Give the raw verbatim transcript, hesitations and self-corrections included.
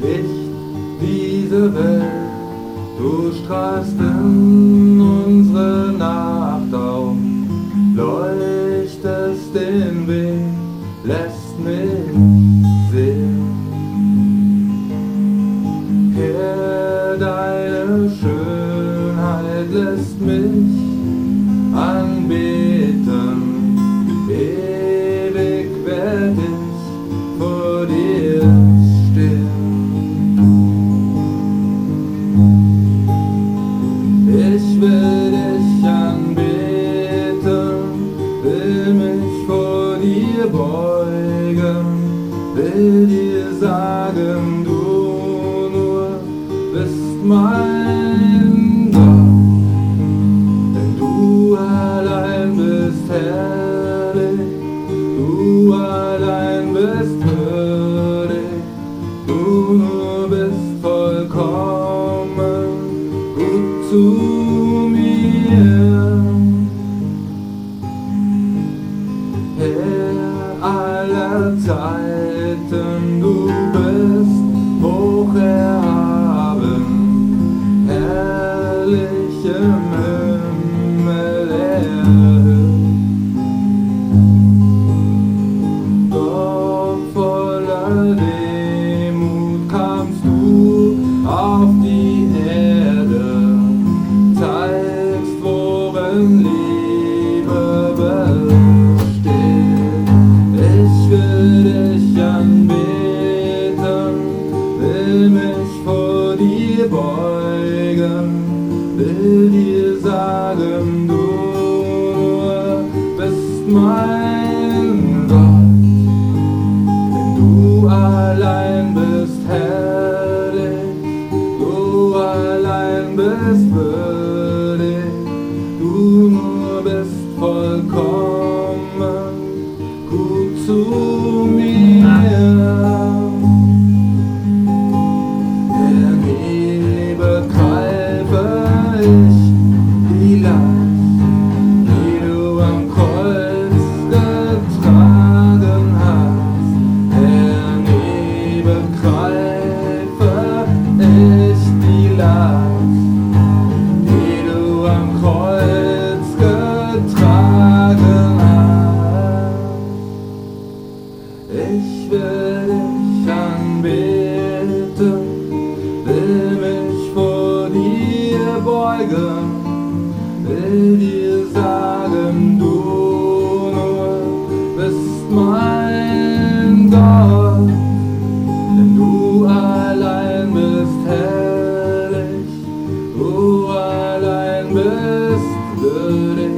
Licht diese Welt, du strahlst in unsere Nacht auf, leuchtest den Weg, lässt mich sehen. Herr, deine Schönheit lässt mich anbeten, ewig werd ich vor dir stehen. Ich will dich anbeten, will mich vor dir beugen, will dir sagen, du nur bist mein Gott, denn du allein bist herrlich, du allein bist würdig, du nur bist vollkommen gut zu mir. Herr aller Zeiten, du bist hoch erhaben, herrlich im Himmel erhöht. Doch voller Demut kamst du auf die Erde, zeigst, worin Liebe besteht. Ich will dich anbeten, will mich vor dir beugen, will dir sagen, du nur bist mein Gott, denn du allein bist herrlich, du allein bist würdig, du nur bist vollkommen gut zu mir. In Liebe greife ich die Last, die du am Kreuz getragen hast. In Liebe greife ich die Last, die du am Kreuz getragen hast. Ich will dich anbeten, will mich vor dir beugen, will dir sagen, du nur bist mein Gott, denn du allein bist herrlich, du allein bist würdig.